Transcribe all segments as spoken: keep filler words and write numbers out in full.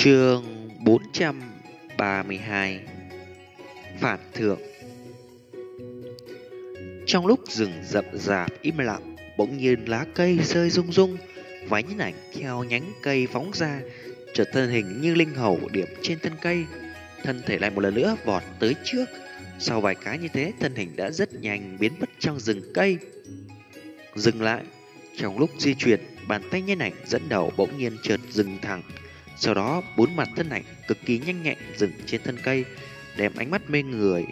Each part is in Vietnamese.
Chương bốn trăm ba mươi hai. Phản thượng. Trong lúc rừng rậm rạp im lặng, bỗng nhiên lá cây rơi rung rung, vài nhân ảnh theo nhánh cây phóng ra, chợt thân hình như linh hầu điểm trên thân cây, thân thể lại một lần nữa vọt tới trước. Sau vài cái như thế, thân hình đã rất nhanh biến mất trong rừng cây. Dừng lại. Trong lúc di chuyển, bàn tay nhân ảnh dẫn đầu bỗng nhiên chợt dừng thẳng. Sau đó, bốn mặt thân ảnh cực kỳ nhanh nhẹn dừng trên thân cây, đem ánh mắt mê người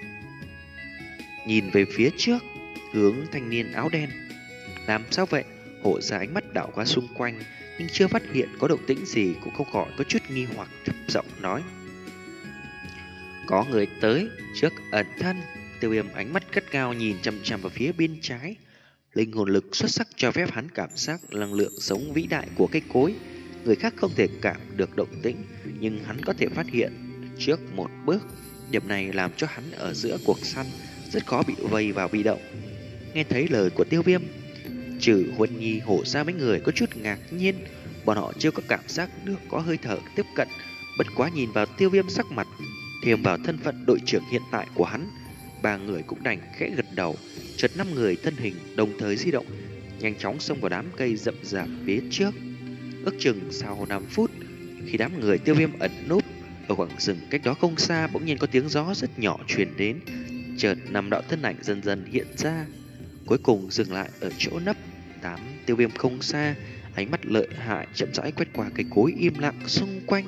nhìn về phía trước, hướng thanh niên áo đen. Làm sao vậy? Hộ ra ánh mắt đảo qua xung quanh, nhưng chưa phát hiện có động tĩnh gì, cũng không khỏi có chút nghi hoặc, thấp giọng nói: có người tới, trước ẩn thân. Tiêu Viêm ánh mắt cất cao nhìn chằm chằm vào phía bên trái. Linh hồn lực xuất sắc cho phép hắn cảm giác năng lượng sống vĩ đại của cây cối. Người khác không thể cảm được động tĩnh, nhưng hắn có thể phát hiện trước một bước. Điểm này làm cho hắn ở giữa cuộc săn rất khó bị vây vào bị động. Nghe thấy lời của Tiêu Viêm, trừ Huân Nhi, Hổ ra mấy người có chút ngạc nhiên. Bọn họ chưa có cảm giác được có hơi thở tiếp cận. Bất quá nhìn vào Tiêu Viêm sắc mặt, thêm vào thân phận đội trưởng hiện tại của hắn, ba người cũng đành khẽ gật đầu. Chợt năm người thân hình đồng thời di động, nhanh chóng xông vào đám cây rậm rạp phía trước. Ước chừng sau năm phút, khi đám người Tiêu Viêm ẩn núp ở khoảng rừng cách đó không xa, bỗng nhiên có tiếng gió rất nhỏ truyền đến. Chợt năm đạo thân ảnh dần dần hiện ra, cuối cùng dừng lại ở chỗ nấp đám Tiêu Viêm không xa. Ánh mắt lợi hại chậm rãi quét qua cây cối im lặng xung quanh.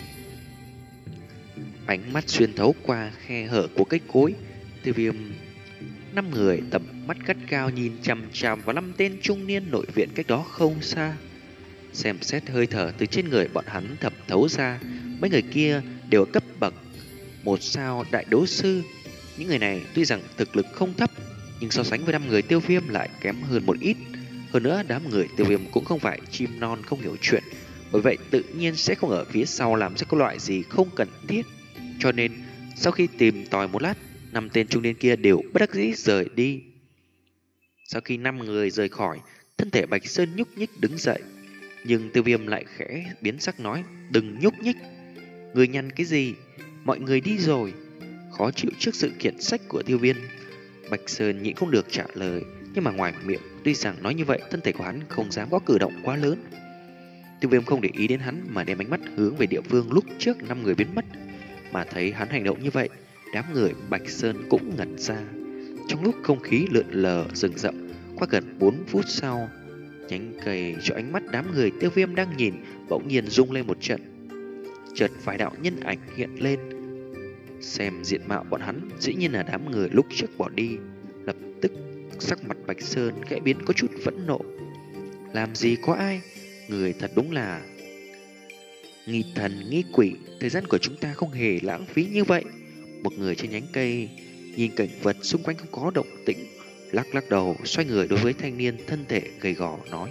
Ánh mắt xuyên thấu qua khe hở của cây cối, Tiêu Viêm năm người tầm mắt gắt cao nhìn chằm chằm vào năm tên trung niên nội viện cách đó không xa. Xem xét hơi thở từ trên người bọn hắn thẩm thấu ra, mấy người kia đều ở cấp bậc một sao đại đấu sư. Những người này tuy rằng thực lực không thấp, nhưng so sánh với năm người Tiêu Viêm lại kém hơn một ít. Hơn nữa, đám người Tiêu Viêm cũng không phải chim non không hiểu chuyện, bởi vậy tự nhiên sẽ không ở phía sau làm ra cái loại gì không cần thiết. Cho nên sau khi tìm tòi một lát, năm tên trung niên kia đều bất đắc dĩ rời đi. Sau khi năm người rời khỏi, thân thể Bạch Sơn nhúc nhích đứng dậy, nhưng Tiêu Viêm lại khẽ biến sắc nói: đừng nhúc nhích. Người nhăn cái gì? Mọi người đi rồi. Khó chịu trước sự khiển trách của Tiêu Viêm, Bạch Sơn nhịn không được trả lời, nhưng mà ngoài miệng tuy rằng nói như vậy, thân thể của hắn không dám có cử động quá lớn. Tiêu Viêm không để ý đến hắn mà đem ánh mắt hướng về địa phương lúc trước năm người biến mất. Mà thấy hắn hành động như vậy, đám người Bạch Sơn cũng ngẩn ra. Trong lúc không khí lượn lờ rừng rậm, qua gần bốn phút sau, nhánh cây cho ánh mắt đám người Tiêu Viêm đang nhìn bỗng nhiên rung lên một trận. Chợt vài đạo nhân ảnh hiện lên. Xem diện mạo bọn hắn, dĩ nhiên là đám người lúc trước bỏ đi. Lập tức sắc mặt Bạch Sơn khẽ biến có chút phẫn nộ. Làm gì có ai? Người thật đúng là nghi thần nghi quỷ. Thời gian của chúng ta không hề lãng phí như vậy. Một người trên nhánh cây nhìn cảnh vật xung quanh không có động tĩnh, lắc lắc đầu, xoay người đối với thanh niên thân thể gầy gò nói.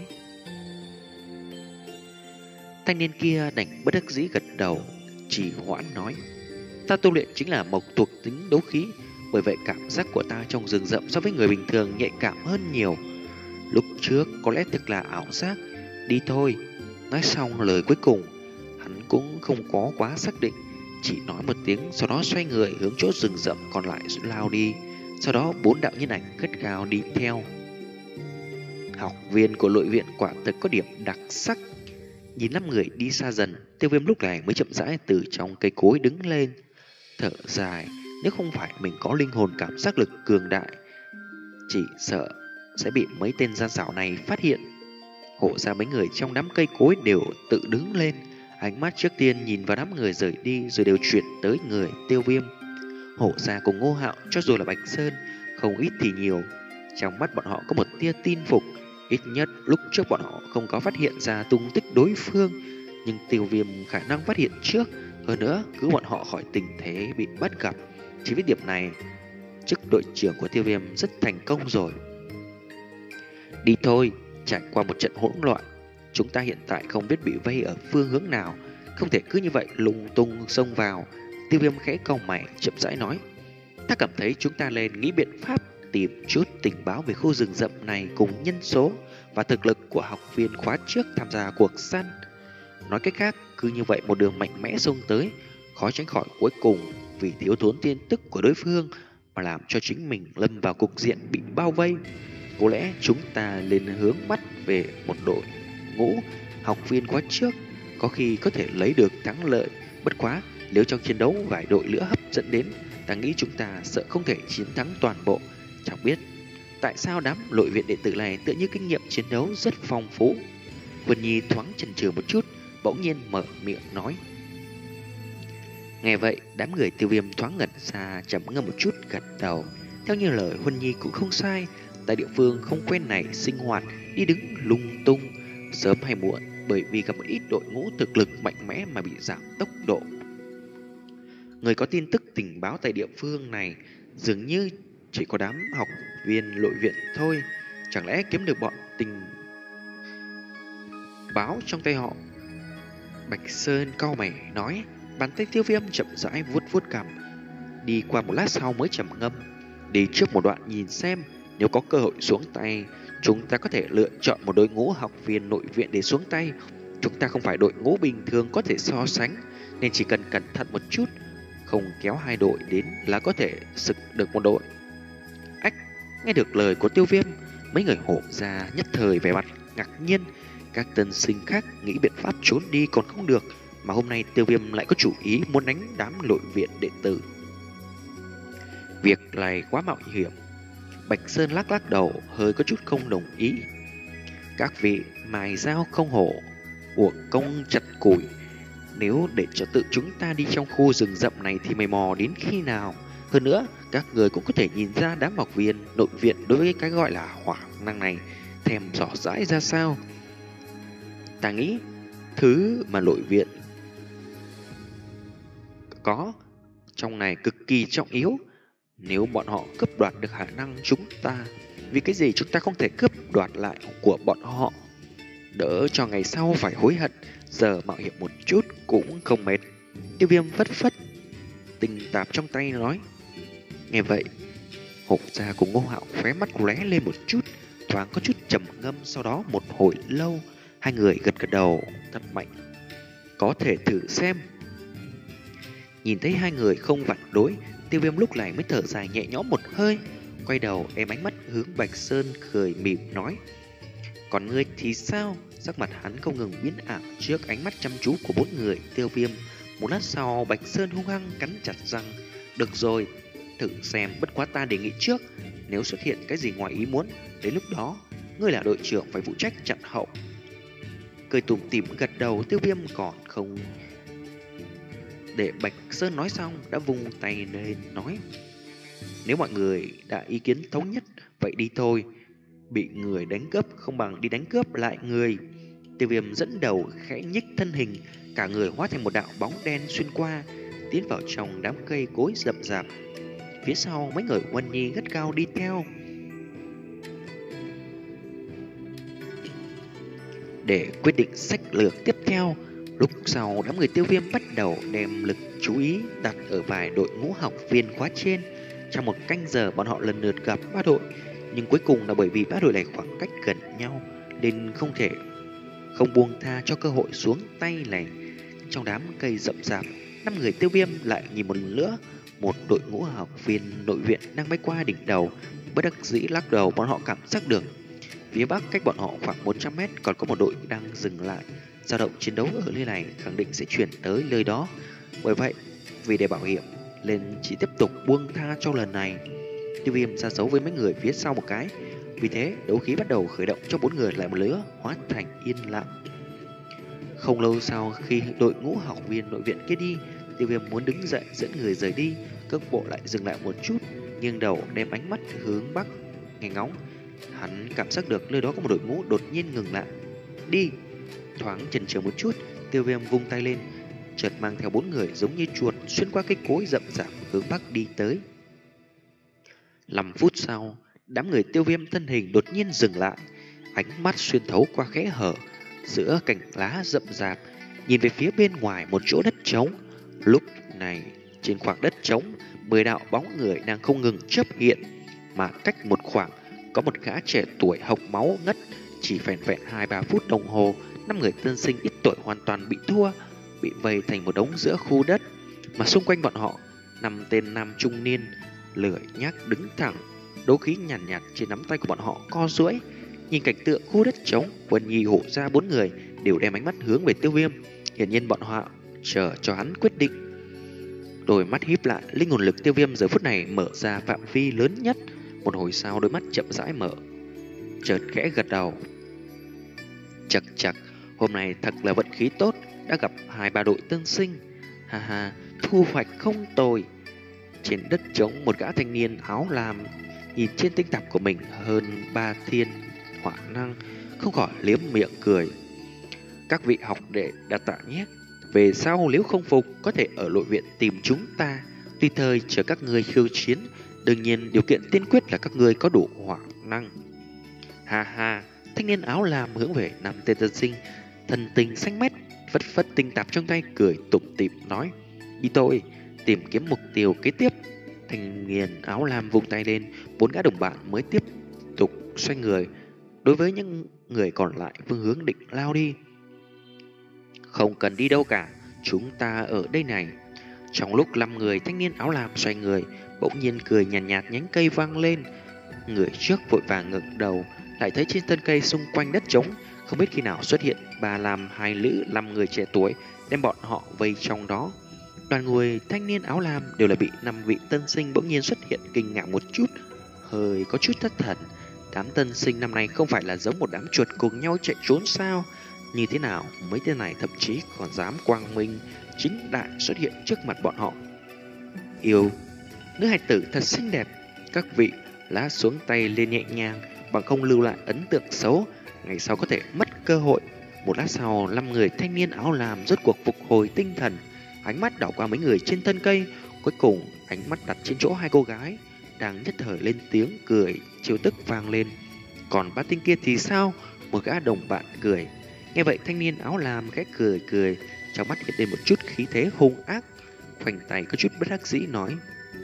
Thanh niên kia đành bất đắc dĩ gật đầu, chỉ hoãn nói: ta tu luyện chính là mộc thuộc tính đấu khí, bởi vậy cảm giác của ta trong rừng rậm so với người bình thường nhạy cảm hơn nhiều. Lúc trước có lẽ thực là ảo giác. Đi thôi. Nói xong lời cuối cùng, hắn cũng không có quá xác định, chỉ nói một tiếng, sau đó xoay người hướng chỗ rừng rậm còn lại lao đi. Sau đó bốn đạo nhân ảnh gắt gao đi theo. Học viên của nội viện quả thực có điểm đặc sắc. Nhìn năm người đi xa dần, Tiêu Viêm lúc này mới chậm rãi từ trong cây cối đứng lên, thở dài. Nếu không phải mình có linh hồn cảm giác lực cường đại, chỉ sợ sẽ bị mấy tên gian xảo này phát hiện. Hộ ra mấy người trong đám cây cối đều tự đứng lên, ánh mắt trước tiên nhìn vào đám người rời đi, rồi đều chuyển tới người Tiêu Viêm. Hổ ra cùng Ngô Hạo, cho dù là Bạch Sơn, không ít thì nhiều, trong mắt bọn họ có một tia tin phục. Ít nhất lúc trước bọn họ không có phát hiện ra tung tích đối phương, nhưng Tiêu Viêm khả năng phát hiện trước. Hơn nữa, cứu bọn họ khỏi tình thế bị bắt gặp. Chỉ với điểm này, chức đội trưởng của Tiêu Viêm rất thành công rồi. Đi thôi. Trải qua một trận hỗn loạn, chúng ta hiện tại không biết bị vây ở phương hướng nào, không thể cứ như vậy lung tung xông vào. Tiêu Viêm khẽ cau mày chậm rãi nói: ta cảm thấy chúng ta nên nghĩ biện pháp tìm chút tình báo về khu rừng rậm này cùng nhân số và thực lực của học viên khóa trước tham gia cuộc săn. Nói cách khác, cứ như vậy một đường mạnh mẽ xông tới, khó tránh khỏi cuối cùng vì thiếu thốn tin tức của đối phương mà làm cho chính mình lâm vào cục diện bị bao vây. Có lẽ chúng ta nên hướng mắt về một đội ngũ học viên khóa trước, có khi có thể lấy được thắng lợi. Bất quá, nếu trong chiến đấu vài đội lửa hấp dẫn đến, ta nghĩ chúng ta sợ không thể chiến thắng toàn bộ. Chẳng biết tại sao đám nội viện đệ tử này tựa như kinh nghiệm chiến đấu rất phong phú. Vân Nhi thoáng chần chừ một chút, bỗng nhiên mở miệng nói. Nghe vậy, đám người Tiêu Viêm thoáng ngẩn ra, trầm ngâm một chút, gật đầu. Theo như lời Huân Nhi cũng không sai, tại địa phương không quen này sinh hoạt đi đứng lung tung, sớm hay muộn bởi vì gặp một ít đội ngũ thực lực mạnh mẽ mà bị giảm tốc độ. Người có tin tức tình báo tại địa phương này dường như chỉ có đám học viên nội viện thôi. Chẳng lẽ kiếm được bọn tình báo trong tay họ? Bạch Sơn cau mày nói. Bàn tay Tiêu Viêm chậm rãi vuốt vuốt cằm, đi qua một lát sau mới trầm ngâm. Đi trước một đoạn nhìn xem, nếu có cơ hội xuống tay, chúng ta có thể lựa chọn một đội ngũ học viên nội viện để xuống tay. Chúng ta không phải đội ngũ bình thường có thể so sánh, nên chỉ cần cẩn thận một chút, không kéo hai đội đến là có thể sực được một đội. Ách, nghe được lời của Tiêu Viêm, mấy người hổ ra nhất thời vẻ mặt ngạc nhiên. Các tân sinh khác nghĩ biện pháp trốn đi còn không được, mà hôm nay Tiêu Viêm lại có chủ ý muốn đánh đám nội viện đệ tử. Việc này quá mạo hiểm. Bạch Sơn lắc lắc đầu, hơi có chút không đồng ý. Các vị mài dao không hổ, uổng công chặt củi. Nếu để cho tự chúng ta đi trong khu rừng rậm này thì mày mò đến khi nào? Hơn nữa, các người cũng có thể nhìn ra đám học viên nội viện đối với cái gọi là hỏa năng này thèm rõ rãi ra sao. Ta nghĩ thứ mà nội viện có trong này cực kỳ trọng yếu. Nếu bọn họ cướp đoạt được khả năng chúng ta, vì cái gì chúng ta không thể cướp đoạt lại của bọn họ, đỡ cho ngày sau phải hối hận. Giờ mạo hiểm một chút cũng không mệt. Tiêu Viêm phất phất tình tạp trong tay nói. Nghe vậy, Hổ Gia cùng Ngô Hạo khóe mắt lóe lên một chút, thoáng có chút trầm ngâm. Sau đó một hồi lâu, hai người gật gật đầu thật mạnh. Có thể thử xem. Nhìn thấy hai người không phản đối, Tiêu Viêm lúc này mới thở dài nhẹ nhõm một hơi, quay đầu đem ánh mắt hướng Bạch Sơn cười mỉm nói. Còn ngươi thì sao? Sắc mặt hắn không ngừng biến ảo trước ánh mắt chăm chú của bốn người Tiêu Viêm. Một lát sau, Bạch Sơn hung hăng cắn chặt răng. Được rồi, thử xem, bất quá ta đề nghị trước, nếu xuất hiện cái gì ngoài ý muốn, đến lúc đó ngươi là đội trưởng phải phụ trách chặn hậu. Cười tủm tỉm gật đầu. Tiêu Viêm còn không để Bạch Sơn nói xong, đã vung tay lên nói. Nếu mọi người đã ý kiến thống nhất, vậy đi thôi. Bị người đánh cướp không bằng đi đánh cướp lại người. Tiêu Viêm dẫn đầu khẽ nhích thân hình, cả người hóa thành một đạo bóng đen xuyên qua, tiến vào trong đám cây cối rậm rạp. Phía sau mấy người Huân Nhi gắt gao đi theo. Để quyết định sách lược tiếp theo, lúc sau đám người Tiêu Viêm bắt đầu đem lực chú ý đặt ở vài đội ngũ học viên khóa trên. Trong một canh giờ bọn họ lần lượt gặp ba đội, nhưng cuối cùng là bởi vì ba đội này khoảng cách gần nhau nên không thể không buông tha cho cơ hội xuống tay này. Trong đám cây rậm rạp, năm người Tiêu Viêm lại nhìn một lần nữa một đội ngũ học viên nội viện đang bay qua đỉnh đầu. Bất đắc dĩ lắc đầu, bọn họ cảm giác được phía bắc cách bọn họ khoảng một trăm mét còn có một đội đang dừng lại. Dao động chiến đấu ở nơi này khẳng định sẽ chuyển tới nơi đó. Bởi vậy, vì để bảo hiểm nên chỉ tiếp tục buông tha cho lần này. Tiêu Viêm ra dấu với mấy người phía sau một cái. Vì thế, đấu khí bắt đầu khởi động cho bốn người lại một lứa, hóa thành yên lặng. Không lâu sau, khi đội ngũ học viên nội viện kia đi, Tiêu Viêm muốn đứng dậy dẫn người rời đi. Cước bộ lại dừng lại một chút, nghiêng đầu đem ánh mắt hướng bắc nghe ngóng. Hắn cảm giác được nơi đó có một đội ngũ đột nhiên ngừng lại. Đi! Thoáng chần chừ một chút, Tiêu Viêm vung tay lên, chợt mang theo bốn người giống như chuột xuyên qua cây cối rậm rạp hướng bắc đi tới. Năm phút sau, đám người Tiêu Viêm thân hình đột nhiên dừng lại, ánh mắt xuyên thấu qua kẽ hở giữa cành lá rậm rạp, nhìn về phía bên ngoài một chỗ đất trống. Lúc này, trên khoảng đất trống, mười đạo bóng người đang không ngừng chớp hiện, mà cách một khoảng có một gã trẻ tuổi hộc máu ngất. Chỉ vẻn vẹn hai ba phút đồng hồ Năm người tân sinh ít tuổi hoàn toàn bị thua, bị vây thành một đống giữa khu đất, mà xung quanh bọn họ năm tên nam trung niên lười nhác đứng thẳng, đấu khí nhàn nhạt, nhạt trên nắm tay của bọn họ co duỗi. Nhìn cảnh tượng khu đất trống, Huân Nhi hộ ra bốn người đều đem ánh mắt hướng về Tiêu Viêm, hiển nhiên bọn họ chờ cho hắn quyết định. Đôi mắt híp lại, linh hồn lực Tiêu Viêm giờ phút này mở ra phạm vi lớn nhất. Một hồi sau đôi mắt chậm rãi mở, chợt khẽ gật đầu. Chật chật, hôm nay thật là vận khí tốt, đã gặp hai ba đội tân sinh. Ha ha, thu hoạch không tồi. Trên đất trống, một gã thanh niên áo lam nhìn trên tinh tạp của mình hơn ba thiên hỏa năng, không khỏi liếm miệng cười. Các vị học đệ đã tạ nhé. Về sau nếu không phục, có thể ở nội viện tìm chúng ta, tùy thời chờ các ngươi khiêu chiến. Đương nhiên điều kiện tiên quyết là các ngươi có đủ hỏa năng. Ha ha, thanh niên áo lam hướng về năm tên tân sinh, thần tình xanh mét, phất phất tinh tạp trong tay, cười tủm tỉm nói: đi tôi tìm kiếm mục tiêu kế tiếp. Thanh niên áo lam vung tay lên, bốn gã đồng bạn mới tiếp tục xoay người đối với những người còn lại phương hướng định lao đi. Không cần đi đâu cả, chúng ta ở đây này. Trong lúc năm người thanh niên áo lam xoay người, bỗng nhiên cười nhàn nhạt, nhạt nhánh cây vang lên. Người trước vội vàng ngẩng đầu, lại thấy trên thân cây xung quanh đất trống, không biết khi nào xuất hiện ba làm hai lữ năm người trẻ tuổi, đem bọn họ vây trong đó. Đoàn người thanh niên áo lam đều là bị năm vị tân sinh bỗng nhiên xuất hiện kinh ngạc một chút, hơi có chút thất thần. Đám tân sinh năm nay không phải là giống một đám chuột cùng nhau chạy trốn sao? Như thế nào mấy tên này thậm chí còn dám quang minh chính đại xuất hiện trước mặt bọn họ? Yêu, nữ hài tử thật xinh đẹp. Các vị lá xuống tay lên nhẹ nhàng, bằng không lưu lại ấn tượng xấu, ngày sau có thể mất cơ hội. Một lát sau, năm người thanh niên áo lam rốt cuộc phục hồi tinh thần, ánh mắt đảo qua mấy người trên thân cây, cuối cùng ánh mắt đặt trên chỗ hai cô gái đang nhất thời lên tiếng cười chiêu tức vang lên. Còn ba tên kia thì sao? Một gã đồng bạn cười. Nghe vậy thanh niên áo lam khẽ cười cười, trong mắt hiện lên một chút khí thế hung ác, khoanh tay có chút bất đắc dĩ nói: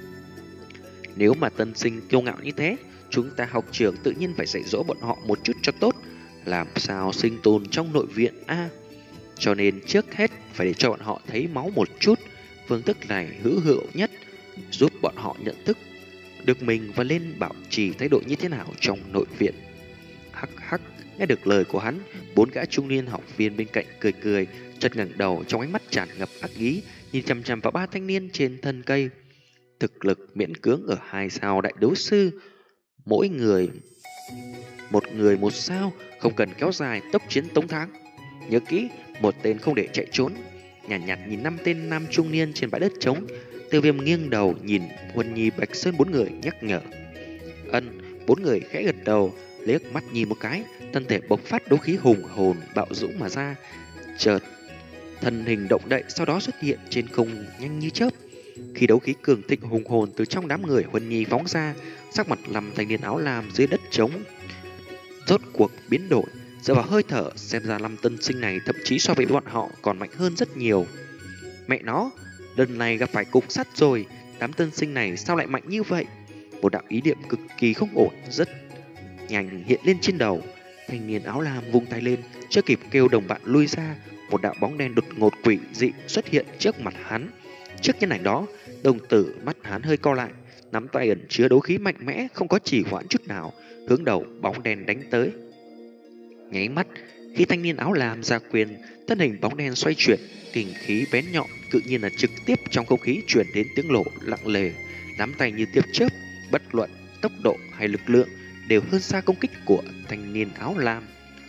nếu mà tân sinh kiêu ngạo như thế, chúng ta học trưởng tự nhiên phải dạy dỗ bọn họ một chút cho tốt, làm sao sinh tồn trong nội viện a. À, cho nên trước hết phải để cho bọn họ thấy máu một chút. Phương thức này hữu hiệu nhất, giúp bọn họ nhận thức được mình và lên bảo trì thái độ như thế nào trong nội viện. Hắc hắc, nghe được lời của hắn, bốn gã trung niên học viên bên cạnh cười cười, chợt ngẩng đầu, trong ánh mắt tràn ngập ác ý, nhìn chằm chằm vào ba thanh niên trên thân cây. Thực lực miễn cưỡng ở hai sao đại đấu sư, mỗi người một người một sao, không cần kéo dài tốc chiến tống thắng. Nhớ kỹ, một tên không để chạy trốn. Nhàn nhạt, nhạt nhìn năm tên nam trung niên trên bãi đất trống, Tiêu Viêm nghiêng đầu nhìn Huân Nhi, Bạch Sơn bốn người nhắc nhở. Ân, bốn người khẽ gật đầu, liếc mắt nhìn một cái, thân thể bộc phát đấu khí hùng hồn bạo dũng mà ra, chợt thân hình động đậy, sau đó xuất hiện trên không nhanh như chớp. Khi đấu khí cường thịnh hùng hồn từ trong đám người Huân Nhi phóng ra, sắc mặt năm thanh niên áo lam dưới đất trống rốt cuộc biến đổi. Dựa vào hơi thở, xem ra năm tân sinh này thậm chí so với bọn họ còn mạnh hơn rất nhiều. Mẹ nó, lần này gặp phải cục sắt rồi. Đám tân sinh này sao lại mạnh như vậy? Một đạo ý niệm cực kỳ không ổn rất nhanh hiện lên trên đầu. Thanh niên áo lam vung tay lên, chưa kịp kêu đồng bạn lui ra, một đạo bóng đen đột ngột quỷ dị xuất hiện trước mặt hắn. Trước nhân ảnh đó, đồng tử mắt hắn hơi co lại, nắm tay ẩn chứa đấu khí mạnh mẽ, không có chỉ hoãn chút nào, hướng đầu bóng đen đánh tới. Nháy mắt, khi thanh niên áo lam ra quyền, thân hình bóng đen xoay chuyển, kình khí bén nhọn tự nhiên là trực tiếp trong không khí truyền đến tiếng lộ lặng lề, nắm tay như tia chớp, bất luận tốc độ hay lực lượng đều hơn xa công kích của thanh niên áo lam.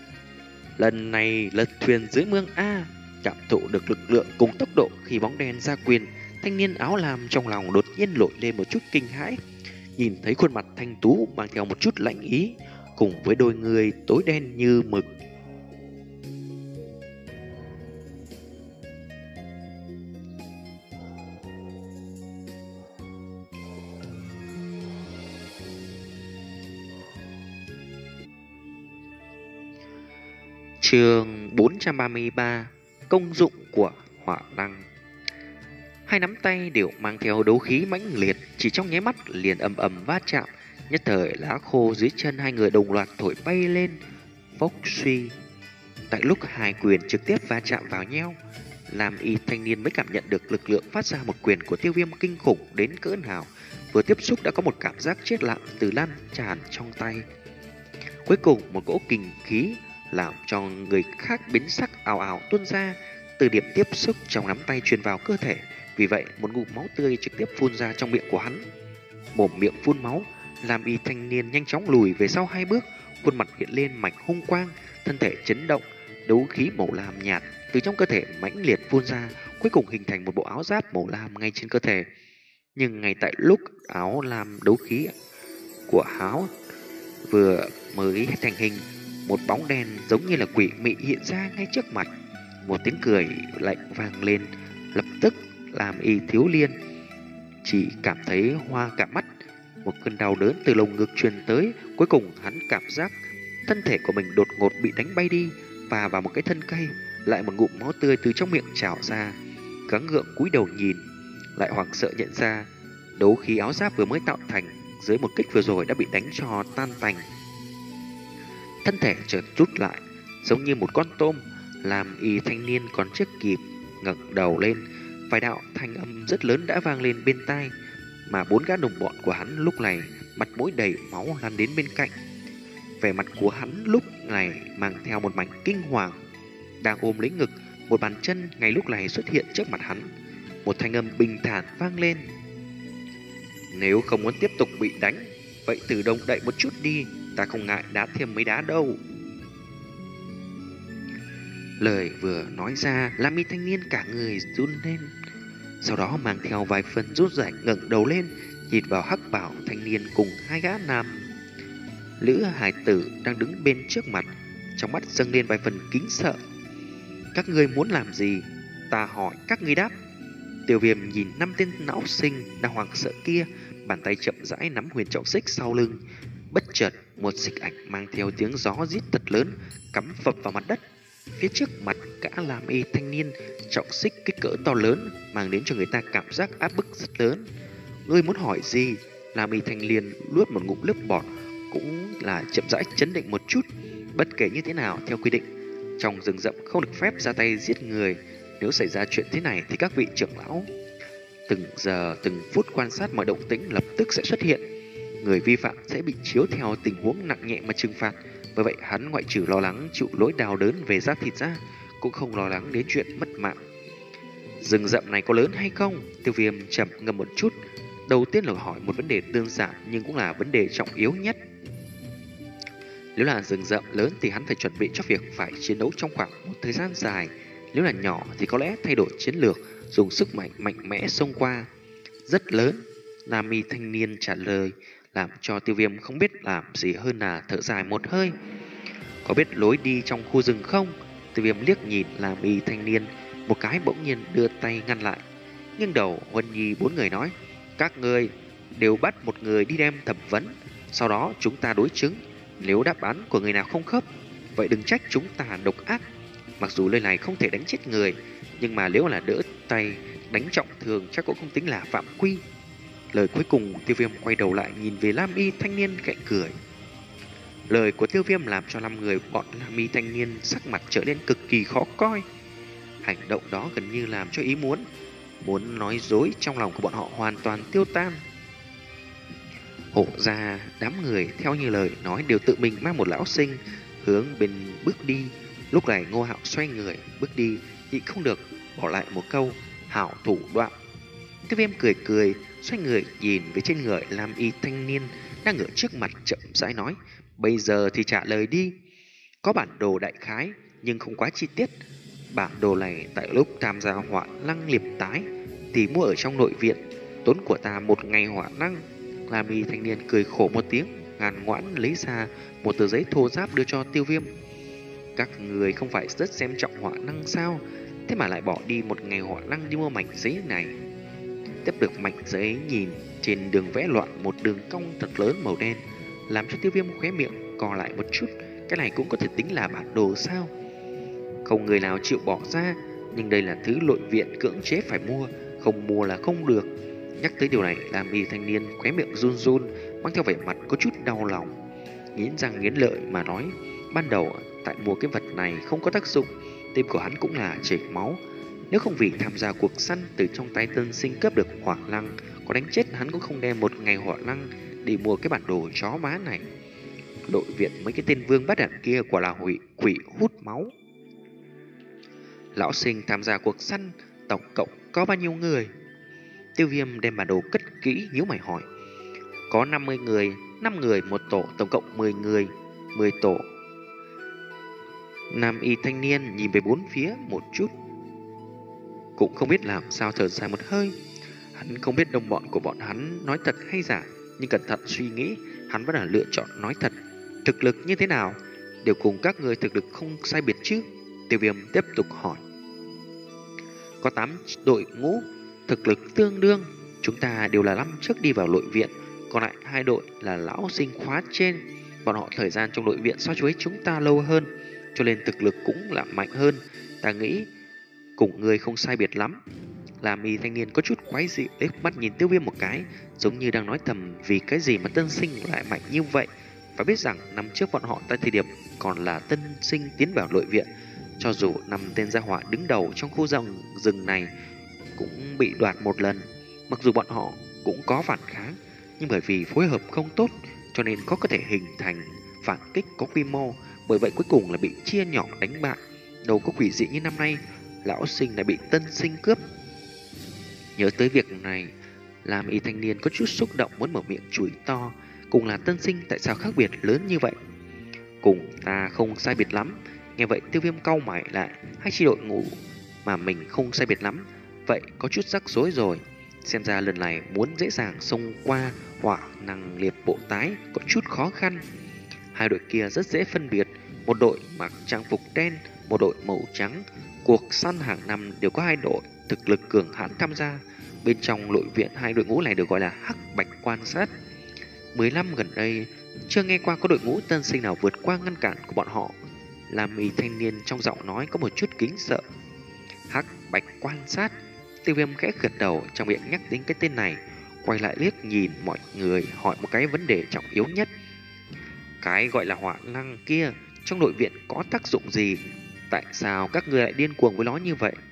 Lần này lật thuyền dưới mương A, cảm thụ được lực lượng cùng tốc độ khi bóng đen ra quyền, thanh niên áo lam trong lòng đột nhiên nổi lên một chút kinh hãi. Nhìn thấy khuôn mặt thanh tú mang theo một chút lạnh ý, cùng với đôi người tối đen như mực. Chương bốn trăm ba mươi ba. Công dụng của hỏa năng. Hai nắm tay đều mang theo đấu khí mãnh liệt, chỉ trong nháy mắt liền ầm ầm va chạm. Nhất thời lá khô dưới chân hai người đồng loạt thổi bay lên, phốc suy. Tại lúc hai quyền trực tiếp va chạm vào nhau, Lam y thanh niên mới cảm nhận được lực lượng phát ra một quyền của Tiêu Viêm kinh khủng đến cỡ nào. Vừa tiếp xúc đã có một cảm giác chết lặng từ lan tràn trong tay. Cuối cùng một cỗ kình khí làm cho người khác biến sắc ào ào tuôn ra từ điểm tiếp xúc trong nắm tay truyền vào cơ thể. Vì vậy một ngụm máu tươi trực tiếp phun ra trong miệng của hắn. Mồm miệng phun máu, Lam y thanh niên nhanh chóng lùi về sau hai bước, khuôn mặt hiện lên mảnh hung quang, thân thể chấn động, đấu khí màu lam nhạt từ trong cơ thể mãnh liệt phun ra, cuối cùng hình thành một bộ áo giáp màu lam ngay trên cơ thể. Nhưng ngay tại lúc áo lam đấu khí của áo vừa mới thành hình, một bóng đen giống như là quỷ mị hiện ra ngay trước mặt. Một tiếng cười lạnh vang lên, lập tức làm y thiếu liên chỉ cảm thấy hoa cả mắt. Một cơn đau đớn từ lồng ngực truyền tới, cuối cùng hắn cảm giác thân thể của mình đột ngột bị đánh bay đi và vào một cái thân cây. Lại một ngụm máu tươi từ trong miệng trào ra, gắng gượng cúi đầu nhìn, lại hoảng sợ nhận ra đấu khí áo giáp vừa mới tạo thành dưới một kích vừa rồi đã bị đánh cho tan tành. Thân thể chợt rút lại, giống như một con tôm. Làm y thanh niên còn chưa kịp ngẩng đầu lên, vài đạo thanh âm rất lớn đã vang lên bên tai, mà bốn gã đồng bọn của hắn lúc này mặt mũi đầy máu lăn đến bên cạnh. Vẻ mặt của hắn lúc này mang theo một mảnh kinh hoàng. Đang ôm lấy ngực, một bàn chân ngay lúc này xuất hiện trước mặt hắn. Một thanh âm bình thản vang lên: "Nếu không muốn tiếp tục bị đánh, vậy tự động đậy một chút đi, ta không ngại đá thêm mấy đá đâu." Lời vừa nói ra, Lam y thanh niên cả người run lên, sau đó mang theo vài phần rút rảnh ngẩng đầu lên, nhìn vào hắc bảo thanh niên cùng hai gã nam lữ hài tử đang đứng bên trước mặt, trong mắt dâng lên vài phần kính sợ. "Các ngươi muốn làm gì? Ta hỏi các ngươi đáp." Tiêu Viêm nhìn năm tên não sinh đang hoảng sợ kia, bàn tay chậm rãi nắm huyền trọng xích sau lưng. Bất chợt một xích ảnh mang theo tiếng gió rít thật lớn cắm phập vào mặt đất. Phía trước mặt gã làm y thanh niên, trọng xích kích cỡ to lớn mang đến cho người ta cảm giác áp bức rất lớn. "Ngươi muốn hỏi gì?" Làm y thanh niên nuốt một ngụm nước bọt, cũng là chậm rãi chấn định một chút. Bất kể như thế nào, theo quy định trong rừng rậm không được phép ra tay giết người. Nếu xảy ra chuyện thế này thì các vị trưởng lão từng giờ từng phút quan sát mọi động tĩnh lập tức sẽ xuất hiện. Người vi phạm sẽ bị chiếu theo tình huống nặng nhẹ mà trừng phạt. Bởi vậy hắn ngoại trừ lo lắng chịu lỗi đau đớn về da thịt ra, cũng không lo lắng đến chuyện mất mạng. Rừng rậm này có lớn hay không? Tiêu Viêm trầm ngâm một chút. Đầu tiên là hỏi một vấn đề đơn giản nhưng cũng là vấn đề trọng yếu nhất. Nếu là rừng rậm lớn thì hắn phải chuẩn bị cho việc phải chiến đấu trong khoảng một thời gian dài. Nếu là nhỏ thì có lẽ thay đổi chiến lược, dùng sức mạnh mạnh mẽ xông qua. Rất lớn, Nam y thanh niên trả lời, làm cho Tiêu Viêm không biết làm gì hơn là thở dài một hơi. "Có biết lối đi trong khu rừng không?" Tiêu Viêm liếc nhìn Nam y thanh niên một cái, bỗng nhiên đưa tay ngăn lại. Nhưng đầu Huân Nhi bốn người nói: "Các người đều bắt một người đi đem thẩm vấn, sau đó chúng ta đối chứng. Nếu đáp án của người nào không khớp, vậy đừng trách chúng ta độc ác. Mặc dù lời này không thể đánh chết người, nhưng mà nếu là đỡ tay đánh trọng thương chắc cũng không tính là phạm quy." Lời cuối cùng, Tiêu Viêm quay đầu lại nhìn về Lam y thanh niên cạnh cười. Lời của Tiêu Viêm làm cho năm người bọn Lam y thanh niên sắc mặt trở nên cực kỳ khó coi. Hành động đó gần như làm cho ý muốn muốn nói dối trong lòng của bọn họ hoàn toàn tiêu tan. Hộ ra đám người theo như lời nói đều tự mình mang một lão sinh hướng bên bước đi. Lúc này Ngô Hạo xoay người bước đi, nhịn không được bỏ lại một câu: "Hảo thủ đoạn." Tiêu Viêm cười cười, xoay người nhìn về trên người Lam y thanh niên đang ở trước mặt, chậm rãi nói: "Bây giờ thì trả lời đi." Có bản đồ đại khái nhưng không quá chi tiết. Bản đồ này tại lúc tham gia hỏa lăng liệp tái thì mua ở trong nội viện, tốn của ta một ngày hỏa năng. Lam y thanh niên cười khổ một tiếng, ngàn ngoãn lấy ra một tờ giấy thô ráp đưa cho Tiêu Viêm. "Các người không phải rất xem trọng hỏa năng sao? Thế mà lại bỏ đi một ngày hỏa năng đi mua mảnh giấy này." Tiếp được mảnh giấy, nhìn trên đường vẽ loạn một đường cong thật lớn màu đen, làm cho Tiêu Viêm khóe miệng co lại một chút. Cái này cũng có thể tính là bản đồ sao? Không người nào chịu bỏ ra, nhưng đây là thứ nội viện cưỡng chế phải mua, không mua là không được. Nhắc tới điều này, làm y thanh niên khóe miệng run run, mang theo vẻ mặt có chút đau lòng, nghiến răng nghiến lợi mà nói: "Ban đầu tại mua cái vật này không có tác dụng, tim của hắn cũng là chảy máu. Nếu không vì tham gia cuộc săn từ trong tay tân sinh cướp được hỏa lăng, có đánh chết hắn cũng không đem một ngày hỏa lăng đi mua cái bản đồ chó má này. Đội viện mấy cái tên vương bắt đạn kia quả là hủy quỷ hút máu. Lão sinh tham gia cuộc săn tổng cộng có bao nhiêu người? Tiêu Viêm đem bản đồ cất kỹ, nhíu mày hỏi. Có năm mươi người, năm người một tổ, tổng cộng mười người, mười tổ. Nam y thanh niên nhìn về bốn phía một chút, cũng không biết làm sao thở dài một hơi. Hắn không biết đồng bọn của bọn hắn nói thật hay giả, nhưng cẩn thận suy nghĩ, hắn vẫn là lựa chọn nói thật. Thực lực như thế nào? Đều cùng các người thực lực không sai biệt chứ? Tiêu Viêm tiếp tục hỏi. Có tám đội ngũ, thực lực tương đương. Chúng ta đều là năm trước đi vào nội viện, còn lại hai đội là lão sinh khóa trên. Bọn họ thời gian trong nội viện so với chúng ta lâu hơn, cho nên thực lực cũng là mạnh hơn. Ta nghĩ cùng người không sai biệt lắm. Làm y thanh niên có chút quái dị, liếc mắt nhìn Tiêu Viêm một cái, giống như đang nói thầm vì cái gì mà tân sinh lại mạnh như vậy. Phải biết rằng năm trước bọn họ tại thời điểm còn là tân sinh tiến vào nội viện, cho dù năm tên gia hỏa đứng đầu trong khu rừng rừng này cũng bị đoạt một lần. Mặc dù bọn họ cũng có phản kháng, nhưng bởi vì phối hợp không tốt cho nên có có thể hình thành phản kích có quy mô. Bởi vậy cuối cùng là bị chia nhỏ đánh bại. Đâu có quỷ dị như năm nay lão sinh lại bị tân sinh cướp. Nhớ tới việc này, làm y thanh niên có chút xúc động muốn mở miệng chửi to. Cùng là tân sinh tại sao khác biệt lớn như vậy? Cùng ta không sai biệt lắm. Nghe vậy Tiêu Viêm cau mày lại, hai chi đội ngũ mà mình không sai biệt lắm, vậy có chút rắc rối rồi. Xem ra lần này muốn dễ dàng xông qua hỏa năng liệt bộ tái có chút khó khăn. Hai đội kia rất dễ phân biệt, một đội mặc trang phục đen, một đội màu trắng. Cuộc săn hàng năm đều có hai đội thực lực cường hãn tham gia. Bên trong nội viện hai đội ngũ này được gọi là hắc bạch quan sát. Mười năm gần đây chưa nghe qua có đội ngũ tân sinh nào vượt qua ngăn cản của bọn họ. Làm y thanh niên trong giọng nói có một chút kính sợ. Hắc bạch quan sát. Tiêu Viêm khẽ gật đầu, trong miệng nhắc đến cái tên này, quay lại liếc nhìn mọi người, hỏi một cái vấn đề trọng yếu nhất. Cái gọi là hỏa lăng kia trong nội viện có tác dụng gì? Tại sao các người lại điên cuồng với nó như vậy?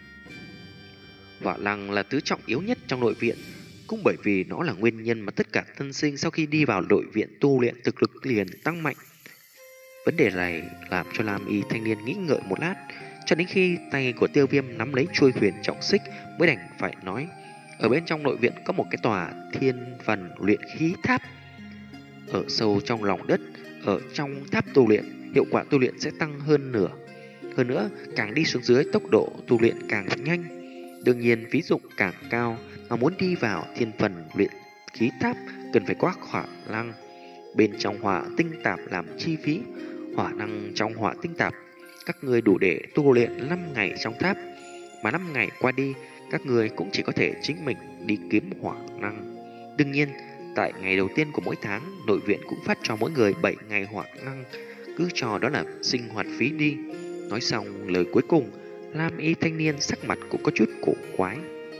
Hỏa lăng là thứ trọng yếu nhất trong nội viện, cũng bởi vì nó là nguyên nhân mà tất cả tân sinh sau khi đi vào nội viện tu luyện thực lực liền tăng mạnh. Vấn đề này làm cho Lam Y thanh niên nghĩ ngợi một lát, cho đến khi tay của Tiêu Viêm nắm lấy chuôi huyền trọng xích mới đành phải nói. Ở bên trong nội viện có một cái tòa thiên phần luyện khí tháp. Ở sâu trong lòng đất, ở trong tháp tu luyện, hiệu quả tu luyện sẽ tăng hơn nửa. Hơn nữa, càng đi xuống dưới tốc độ tu luyện càng nhanh. Đương nhiên phí dụng càng cao, mà muốn đi vào thiên phần luyện khí tháp cần phải có hỏa lăng. Bên trong hỏa tinh tạp làm chi phí, hỏa năng trong hỏa tinh tạp các người đủ để tu luyện năm ngày trong tháp, mà năm ngày qua đi các người cũng chỉ có thể chính mình đi kiếm hỏa năng. Đương nhiên, tại ngày đầu tiên của mỗi tháng, nội viện cũng phát cho mỗi người bảy ngày hỏa năng, cứ cho đó là sinh hoạt phí đi. Nói xong lời cuối cùng, Lam Y thanh niên sắc mặt cũng có chút cổ quái.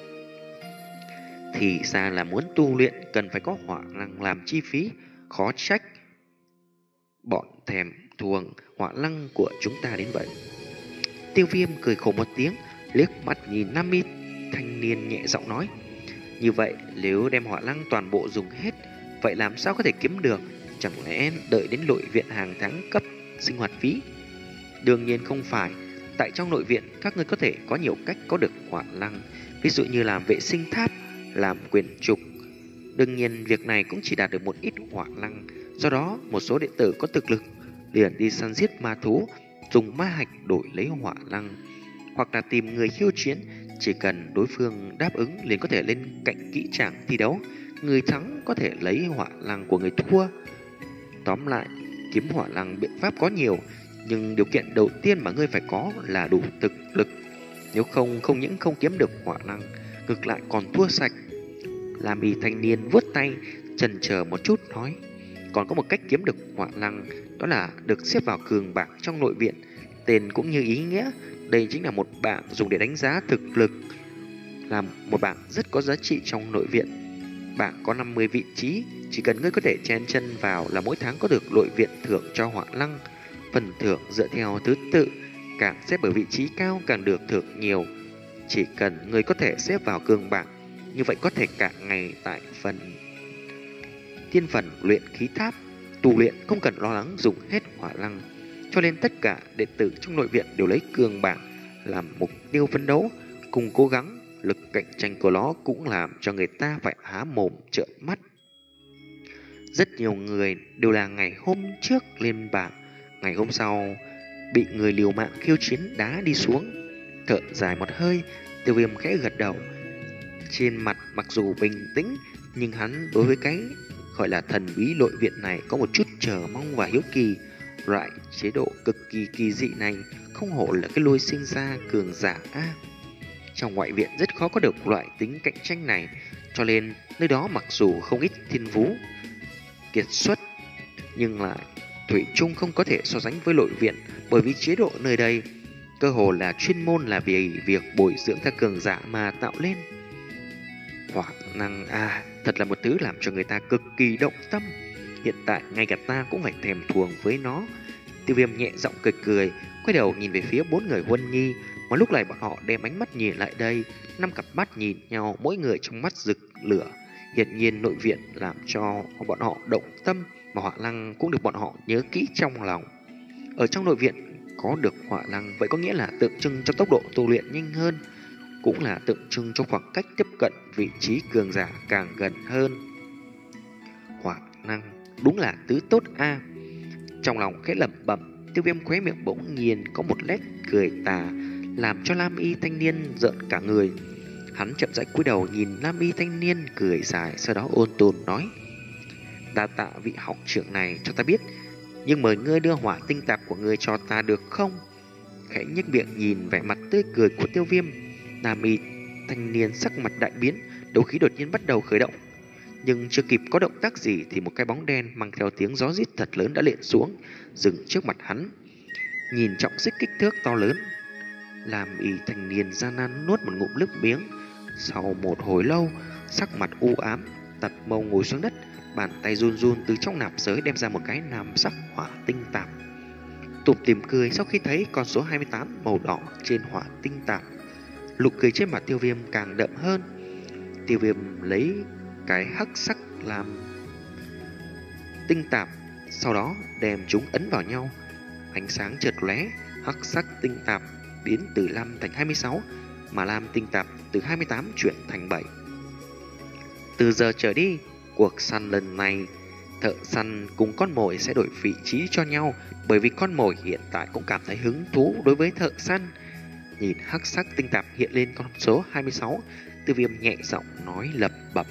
Thì ra là muốn tu luyện cần phải có hỏa năng làm chi phí, khó trách bọn thèm thuồng hỏa năng của chúng ta đến vậy. Tiêu Viêm cười khổ một tiếng, liếc mắt nhìn Nam Y thanh niên nhẹ giọng nói. Như vậy nếu đem hỏa năng toàn bộ dùng hết, vậy làm sao có thể kiếm được? Chẳng lẽ đợi đến nội viện hàng tháng cấp sinh hoạt phí? Đương nhiên không phải. Tại trong nội viện các ngươi có thể có nhiều cách có được hỏa năng, ví dụ như làm vệ sinh tháp, làm quyền trục. Đương nhiên việc này cũng chỉ đạt được một ít hỏa năng. Do đó một số đệ tử có thực lực liền đi săn giết ma thú, dùng ma hạch đổi lấy hỏa năng, hoặc là tìm người khiêu chiến. Chỉ cần đối phương đáp ứng liền có thể lên cạnh kỹ tràng thi đấu, người thắng có thể lấy hỏa năng của người thua. Tóm lại, kiếm hỏa năng biện pháp có nhiều, nhưng điều kiện đầu tiên mà ngươi phải có là đủ thực lực. Nếu không, không những không kiếm được hỏa năng, ngược lại còn thua sạch. Lam Y thanh niên vuốt tay, chần chờ một chút nói. Còn có một cách kiếm được hỏa năng, đó là được xếp vào cường bảng trong nội viện. Tên cũng như ý nghĩa, đây chính là một bảng dùng để đánh giá thực lực, là một bảng rất có giá trị trong nội viện. Bảng có năm mươi vị trí, chỉ cần ngươi có thể chen chân vào là mỗi tháng có được nội viện thưởng cho hỏa năng. Phần thưởng dựa theo thứ tự, càng xếp ở vị trí cao càng được thưởng nhiều. Chỉ cần người có thể xếp vào cường bảng, như vậy có thể cả ngày tại phần thiên phần luyện khí tháp tu luyện, không cần lo lắng dùng hết hỏa lăng. Cho nên tất cả đệ tử trong nội viện đều lấy cường bảng làm mục tiêu phấn đấu, cùng cố gắng. Lực cạnh tranh của nó cũng làm cho người ta phải há mồm trợn mắt. Rất nhiều người đều là ngày hôm trước lên bảng, ngày hôm sau bị người liều mạng khiêu chiến đá đi xuống. Thở dài một hơi, Tiêu Viêm khẽ gật đầu. Trên mặt mặc dù bình tĩnh, nhưng hắn đối với cái gọi là thần bí nội viện này có một chút chờ mong và hiếu kỳ. Loại chế độ cực kỳ kỳ dị này không hổ là cái lôi sinh ra cường giả a. Trong ngoại viện rất khó có được loại tính cạnh tranh này, cho nên nơi đó mặc dù không ít thiên phú kiệt xuất, nhưng lại thủy chung không có thể so sánh với nội viện, bởi vì chế độ nơi đây cơ hồ là chuyên môn là vì việc bồi dưỡng các cường giả mà tạo lên. Hỏa năng a, thật là một thứ làm cho người ta cực kỳ động tâm. Hiện tại ngay cả ta cũng phải thèm thuồng với nó. Tiêu Viêm nhẹ giọng cười cười, quay đầu nhìn về phía bốn người Huân Nhi. Mà lúc này bọn họ đem ánh mắt nhìn lại đây, năm cặp mắt nhìn nhau, mỗi người trong mắt rực lửa. Hiển nhiên nội viện làm cho bọn họ động tâm, mà hỏa lăng cũng được bọn họ nhớ kỹ trong lòng. Ở trong nội viện có được hỏa lăng, vậy có nghĩa là tượng trưng cho tốc độ tu luyện nhanh hơn, cũng là tượng trưng cho khoảng cách tiếp cận vị trí cường giả càng gần hơn. Hỏa năng đúng là thứ tốt a. Trong lòng khẽ lẩm bẩm, Tiêu Viêm khóe miệng bỗng nhiên có một nét cười tà, làm cho Lam Y thanh niên rợn cả người. Hắn chậm rãi cúi đầu nhìn Lam Y thanh niên cười dài, sau đó ôn tồn nói: "Đa tạ vị học trưởng này cho ta biết, nhưng mời ngươi đưa hỏa tinh tạp của ngươi cho ta được không?" Khẽ nhếch miệng nhìn vẻ mặt tươi cười của Tiêu Viêm, Lam Y thanh niên sắc mặt đại biến, đấu khí đột nhiên bắt đầu khởi động. Nhưng chưa kịp có động tác gì thì một cái bóng đen mang theo tiếng gió rít thật lớn đã lện xuống, dừng trước mặt hắn. Nhìn trọng xích kích thước to lớn, Lam Y thanh niên gian nan nuốt một ngụm nước miếng. Sau một hồi lâu, sắc mặt u ám, đặt mông ngồi xuống đất, bàn tay run run từ trong nạp giới đem ra một cái nam sắc hỏa tinh tạp. Tủm tỉm cười sau khi thấy con số hai mươi tám màu đỏ trên hỏa tinh tạp. Nụ cười trên mặt Tiêu Viêm càng đậm hơn. Tiêu Viêm lấy cái hắc sắc làm tinh tạp, sau đó đem chúng ấn vào nhau. Ánh sáng chợt lóe, hắc sắc tinh tạp biến từ năm thành hai mươi sáu, mà lam tinh tạp từ hai mươi tám chuyển thành bảy. Từ giờ trở đi, cuộc săn lần này, thợ săn cùng con mồi sẽ đổi vị trí cho nhau, bởi vì con mồi hiện tại cũng cảm thấy hứng thú đối với thợ săn. Nhìn hắc sắc tinh tạp hiện lên con số hai mươi sáu, Tiêu Viêm nhẹ giọng nói lẩm bẩm: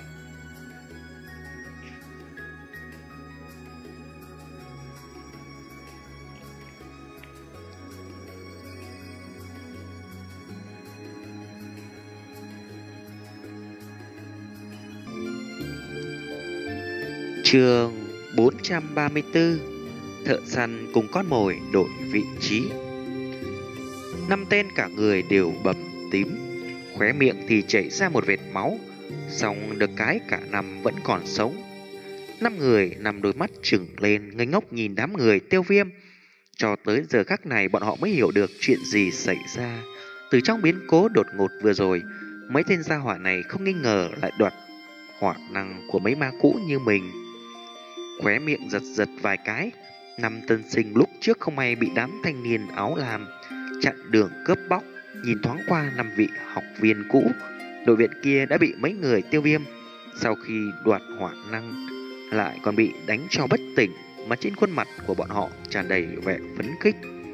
Chương bốn trăm ba mươi tư. Thợ săn cùng con mồi đổi vị trí. Năm tên cả người đều bầm tím, khóe miệng thì chảy ra một vệt máu, song được cái cả năm vẫn còn sống. Năm người nằm đôi mắt trừng lên ngây ngốc nhìn đám người Tiêu Viêm. Cho tới giờ khắc này bọn họ mới hiểu được chuyện gì xảy ra. Từ trong biến cố đột ngột vừa rồi, mấy tên gia hỏa này không nghi ngờ lại đoạt hỏa năng của mấy ma cũ như mình. Khóe miệng giật giật vài cái, năm tân sinh lúc trước không may bị đám thanh niên áo lam chặn đường cướp bóc. Nhìn thoáng qua năm vị học viên cũ, đội viện kia đã bị mấy người Tiêu Viêm sau khi đoạt hỏa năng lại còn bị đánh cho bất tỉnh, mà trên khuôn mặt của bọn họ tràn đầy vẻ phấn khích.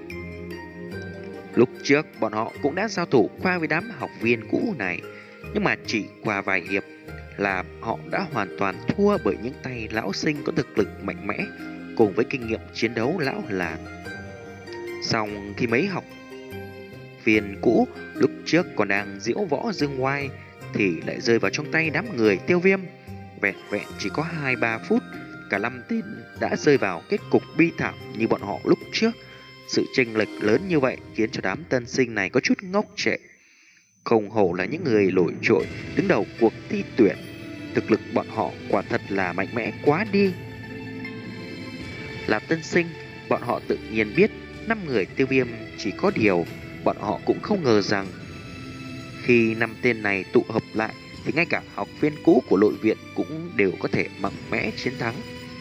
Lúc trước bọn họ cũng đã giao thủ qua với đám học viên cũ này, nhưng mà chỉ qua vài hiệp là họ đã hoàn toàn thua bởi những tay lão sinh có thực lực mạnh mẽ cùng với kinh nghiệm chiến đấu lão làng. Xong khi mấy học viên cũ lúc trước còn đang diễu võ dương ngoai thì lại rơi vào trong tay đám người Tiêu Viêm. Vẹn vẹn chỉ có hai ba phút, cả năm tên đã rơi vào kết cục bi thảm như bọn họ lúc trước. Sự chênh lệch lớn như vậy khiến cho đám tân sinh này có chút ngốc trệ. Không hổ là những người nổi trội đứng đầu cuộc thi tuyển, thực lực bọn họ quả thật là mạnh mẽ quá đi. Là tân sinh, Bọn họ tự nhiên biết năm người Tiêu Viêm, chỉ có điều bọn họ cũng không ngờ rằng khi năm tên này tụ hợp lại thì ngay cả học viên cũ của nội viện cũng đều có thể mạnh mẽ chiến thắng.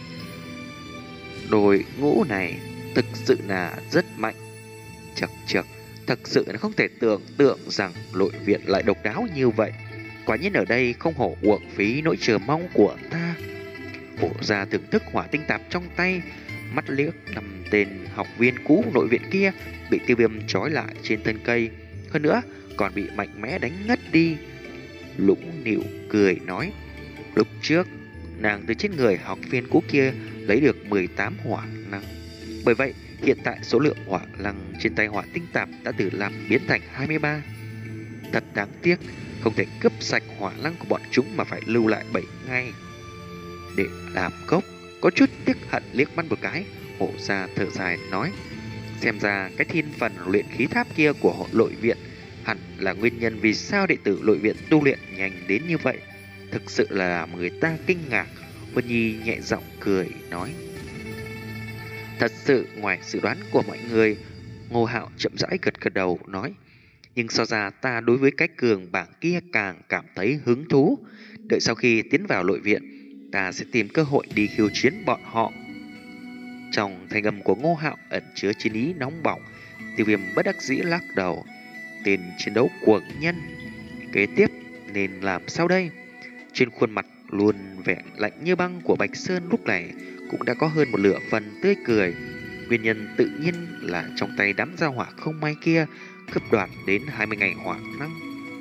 Đội ngũ này thực sự là rất mạnh. Chật chật, thật sự là không thể tưởng tượng rằng nội viện lại độc đáo như vậy. Quả nhiên ở đây không hổ uổng phí nỗi chờ mong của ta. Hổ ra thưởng thức hỏa tinh tạp trong tay, mắt liếc năm tên học viên cũ nội viện kia bị Tiêu Viêm trói lại trên thân cây, hơn nữa còn bị mạnh mẽ đánh ngất đi. Lũng nịu cười nói, lúc trước nàng từ trên người học viên cũ kia lấy được mười tám hỏa năng, bởi vậy hiện tại số lượng hỏa năng trên tay hỏa tinh tạp đã từ năm biến thành hai mươi ba. Thật đáng tiếc, không thể cướp sạch hỏa năng của bọn chúng mà phải lưu lại bảy ngày để làm cốc. Có chút tiếc hận liếc mắt một cái, Hổ ra thở dài nói, xem ra cái thiên phần luyện khí tháp kia của nội viện hẳn là nguyên nhân vì sao đệ tử nội viện tu luyện nhanh đến như vậy. Thực sự là làm người ta kinh ngạc. Vân Nhi nhẹ giọng cười nói, thật sự ngoài dự đoán của mọi người. Ngô Hạo chậm rãi gật gật đầu nói, nhưng so ra ta đối với cái cường bảng kia càng cảm thấy hứng thú. Đợi sau khi tiến vào nội viện, ta sẽ tìm cơ hội đi khiêu chiến bọn họ. Trong thanh âm của Ngô Hạo ẩn chứa chiến ý nóng bỏng. Tiêu Viêm bất đắc dĩ lắc đầu, tên chiến đấu cuồng nhân, kế tiếp nên làm sao đây? Trên khuôn mặt luôn vẻ lạnh như băng của Bạch Sơn lúc này cũng đã có hơn một nửa phần tươi cười. Nguyên nhân tự nhiên là trong tay đám gia hỏa không may kia cướp đoạt đến hai mươi ngày hỏa năng.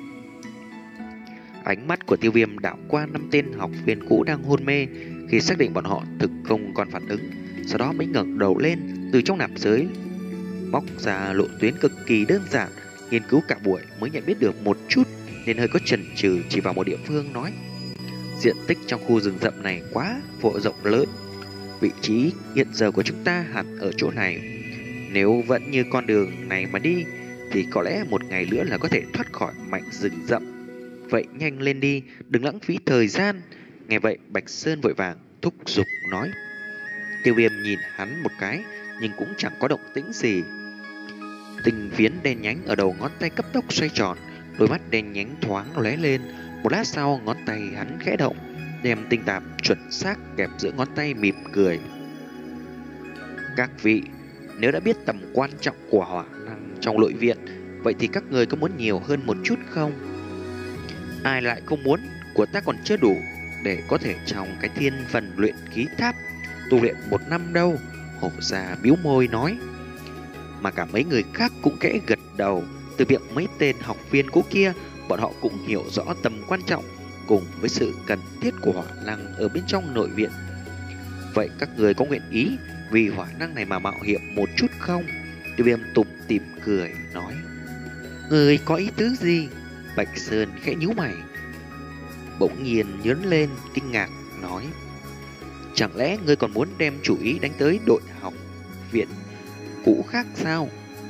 Ánh mắt của Tiêu Viêm đảo qua năm tên học viên cũ đang hôn mê, khi xác định bọn họ thực không còn phản ứng, sau đó mới ngẩng đầu lên từ trong nạp giới, móc ra lộ tuyến cực kỳ đơn giản. Nghiên cứu cả buổi mới nhận biết được một chút nên hơi có chần chừ, chỉ vào một địa phương nói, diện tích trong khu rừng rậm này quá vô rộng lớn, vị trí hiện giờ của chúng ta hẳn ở chỗ này. Nếu vẫn như con đường này mà đi thì có lẽ một ngày nữa là có thể thoát khỏi mảnh rừng rậm. Vậy nhanh lên đi, đừng lãng phí thời gian. Nghe vậy Bạch Sơn vội vàng thúc giục nói. Tiêu Viêm nhìn hắn một cái nhưng cũng chẳng có động tĩnh gì. Tinh phiến đen nhánh ở đầu ngón tay cấp tốc xoay tròn, đôi mắt đen nhánh thoáng lóe lên. Một lát sau ngón tay hắn khẽ động, đem tinh tạp chuẩn xác kẹp giữa ngón tay mỉm cười. Các vị, nếu đã biết tầm quan trọng của hỏa năng trong nội viện, vậy thì các người có muốn nhiều hơn một chút không? Ai lại không muốn, của ta còn chưa đủ để có thể trong cái thiên phần luyện khí tháp tu luyện một năm đâu. Hổ già bĩu môi nói. Mà cả mấy người khác cũng kẽ gật đầu. Từ miệng mấy tên học viên cũ kia, bọn họ cũng hiểu rõ tầm quan trọng cùng với sự cần thiết của hỏa năng ở bên trong nội viện. Vậy các người có nguyện ý vì hỏa năng này mà mạo hiểm một chút không? Tiêu Viêm tủm tỉm cười nói. Người có ý tứ gì? Bạch Sơn khẽ nhíu mày, bỗng nhiên nhớn lên kinh ngạc nói, chẳng lẽ ngươi còn muốn đem chủ ý đánh tới đội học viện cũ khác sao?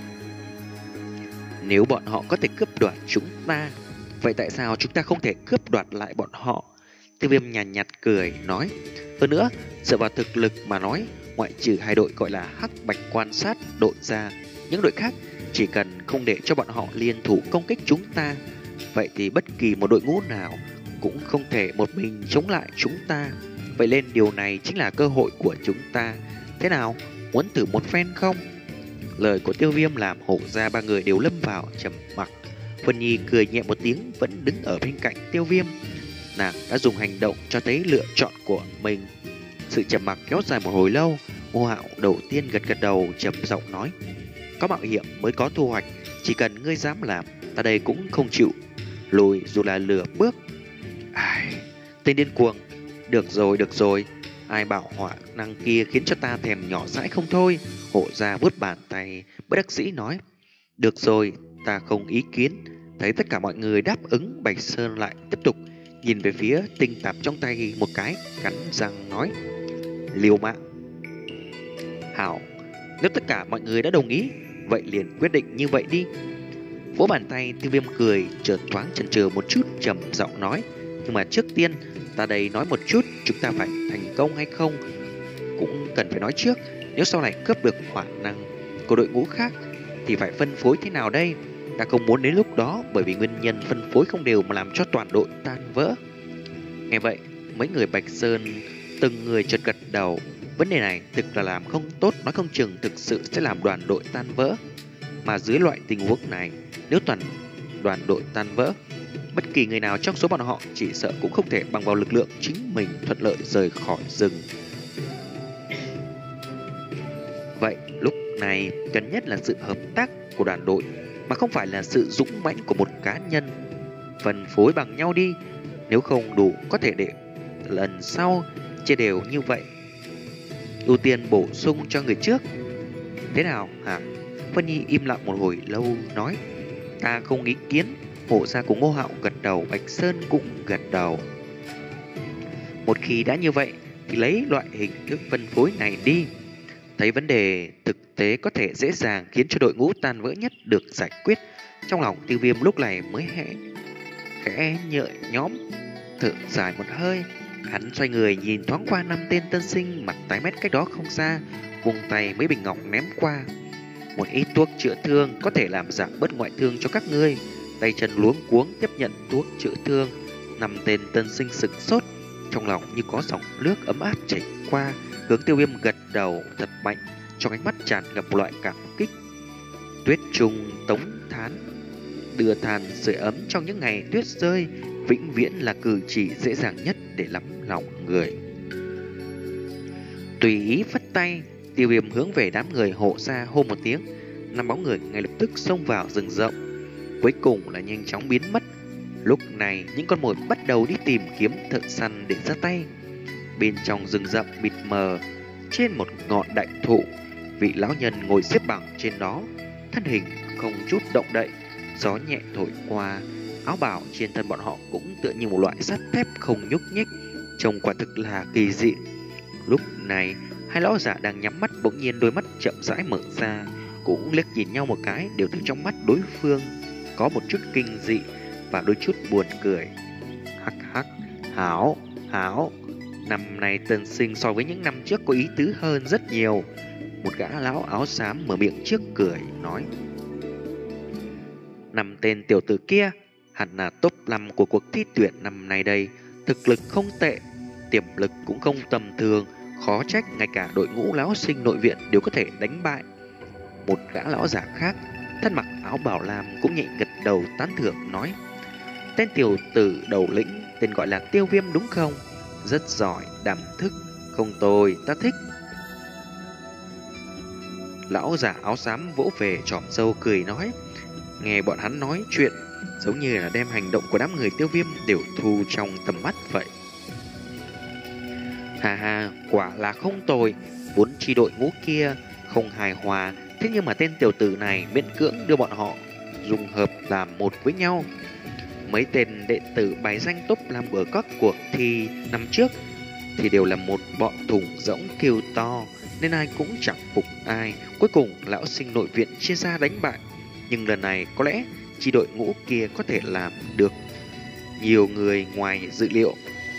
Nếu bọn họ có thể cướp đoạt chúng ta, vậy tại sao chúng ta không thể cướp đoạt lại bọn họ? Tiêu Viêm nhàn nhạt, nhạt cười nói, hơn nữa dựa vào thực lực mà nói, ngoại trừ hai đội gọi là Hắc Bạch quan sát đội ra, những đội khác chỉ cần không để cho bọn họ liên thủ công kích chúng ta, vậy thì bất kỳ một đội ngũ nào cũng không thể một mình chống lại chúng ta. Vậy nên điều này chính là cơ hội của chúng ta. Thế nào, muốn thử một phen không? Lời của Tiêu Viêm làm Hổ ra ba người đều lâm vào trầm mặc. Vân Nhi cười nhẹ một tiếng, vẫn đứng ở bên cạnh Tiêu Viêm. Nàng đã dùng hành động cho thấy lựa chọn của mình. Sự trầm mặc kéo dài một hồi lâu. Ngô Hạo đầu tiên gật gật đầu, trầm giọng nói, có mạo hiểm mới có thu hoạch, chỉ cần ngươi dám làm, ta đây cũng không chịu lùi dù là lửa bước. Ai, tên điên cuồng. Được rồi, được rồi, ai bảo hỏa năng kia khiến cho ta thèm nhỏ dãi không thôi. Hổ ra vuốt bàn tay bất đắc dĩ nói, được rồi, ta không ý kiến. Thấy tất cả mọi người đáp ứng, Bạch Sơn lại tiếp tục nhìn về phía tinh tạp trong tay một cái, cắn răng nói, liều mạng. Hảo, nếu tất cả mọi người đã đồng ý, vậy liền quyết định như vậy đi. Vỗ bàn tay, Tiêu Viêm cười, chợt thoáng chần chừ một chút, trầm giọng nói, nhưng mà trước tiên ta đây nói một chút, chúng ta phải thành công hay không cũng cần phải nói trước. Nếu sau này cướp được hỏa năng của đội ngũ khác thì phải phân phối thế nào đây? Ta không muốn đến lúc đó bởi vì nguyên nhân phân phối không đều mà làm cho toàn đội tan vỡ. Nghe vậy, mấy người Bạch Sơn từng người chợt gật đầu. Vấn đề này thực là làm không tốt, nói không chừng thực sự sẽ làm đoàn đội tan vỡ. Mà dưới loại tình huống này, nếu toàn đoàn đội tan vỡ, bất kỳ người nào trong số bọn họ chỉ sợ cũng không thể bằng vào lực lượng chính mình thuận lợi rời khỏi rừng. Vậy lúc này cần nhất là sự hợp tác của đoàn đội, mà không phải là sự dũng mãnh của một cá nhân. Phân phối bằng nhau đi, nếu không đủ có thể để lần sau chia đều như vậy. Ưu tiên bổ sung cho người trước. Thế nào hả? Vân Nhi im lặng một hồi lâu nói: Ta không ý kiến. Hộ gia cùng Ngô Hạo gật đầu, Bạch Sơn cũng gật đầu. Một khi đã như vậy thì lấy loại hình thức phân phối này đi. Thấy vấn đề thực tế có thể dễ dàng khiến cho đội ngũ tan vỡ nhất được giải quyết, trong lòng Tiêu Viêm lúc này mới hẽ khẽ nhợi nhóm thở dài một hơi. Hắn xoay người nhìn thoáng qua năm tên tân sinh mặt tái mét cách đó không xa, vùng tay mấy bình ngọc ném qua. Một ít thuốc chữa thương có thể làm giảm bớt ngoại thương cho các ngươi. Tay chân luống cuống tiếp nhận thuốc chữa thương. Năm tên tân sinh sửng sốt, trong lòng như có dòng nước ấm áp chảy qua, hướng Tiêu Viêm gật đầu thật mạnh, trong ánh mắt tràn ngập một loại cảm kích. Tuyết trùng tống thán, đưa than sưởi ấm trong những ngày tuyết rơi, vĩnh viễn là cử chỉ dễ dàng nhất để lắm lòng người. Tùy ý phất tay, Tiêu Viêm hướng về đám người hộ gia hô một tiếng, năm bóng người ngay lập tức xông vào rừng rộng, cuối cùng là nhanh chóng biến mất. Lúc này những con mồi bắt đầu đi tìm kiếm thợ săn để ra tay. Bên trong rừng rậm mịt mờ, trên một ngọn đại thụ, vị lão nhân ngồi xếp bằng trên đó, thân hình không chút động đậy. Gió nhẹ thổi qua, áo bào trên thân bọn họ cũng tựa như một loại sắt thép không nhúc nhích, trông quả thực là kỳ dị. Lúc này hai lão giả đang nhắm mắt bỗng nhiên đôi mắt chậm rãi mở ra, cũng liếc nhìn nhau một cái, đều từ trong mắt đối phương có một chút kinh dị và đôi chút buồn cười. Hắc hắc, hảo, hảo, năm nay tân sinh so với những năm trước có ý tứ hơn rất nhiều. Một gã lão áo xám mở miệng trước cười nói: Năm tên tiểu tử kia hẳn là top năm của cuộc thi tuyển năm nay đây, thực lực không tệ, tiềm lực cũng không tầm thường, khó trách ngay cả đội ngũ lão sinh nội viện đều có thể đánh bại. Một gã lão giả khác, thân mặc áo bảo lam cũng nhẹ gật đầu tán thưởng nói: Tên tiểu tử đầu lĩnh tên gọi là Tiêu Viêm đúng không? Rất giỏi, đảm thức, không tồi, ta thích. Lão giả áo xám vỗ về chòm râu cười nói: Nghe bọn hắn nói chuyện giống như là đem hành động của đám người Tiêu Viêm đều thu trong tầm mắt vậy. Hà hà, quả là không tồi, vốn chi đội ngũ kia không hài hòa, thế nhưng mà tên tiểu tử này miễn cưỡng đưa bọn họ dung hợp làm một với nhau. Mấy tên đệ tử bài danh top năm ở các cuộc thi năm trước thì đều là một bọn thùng rỗng kêu to, nên ai cũng chẳng phục ai. Cuối cùng lão sinh nội viện chia ra đánh bại, nhưng lần này có lẽ chi đội ngũ kia có thể làm được nhiều người ngoài dự liệu.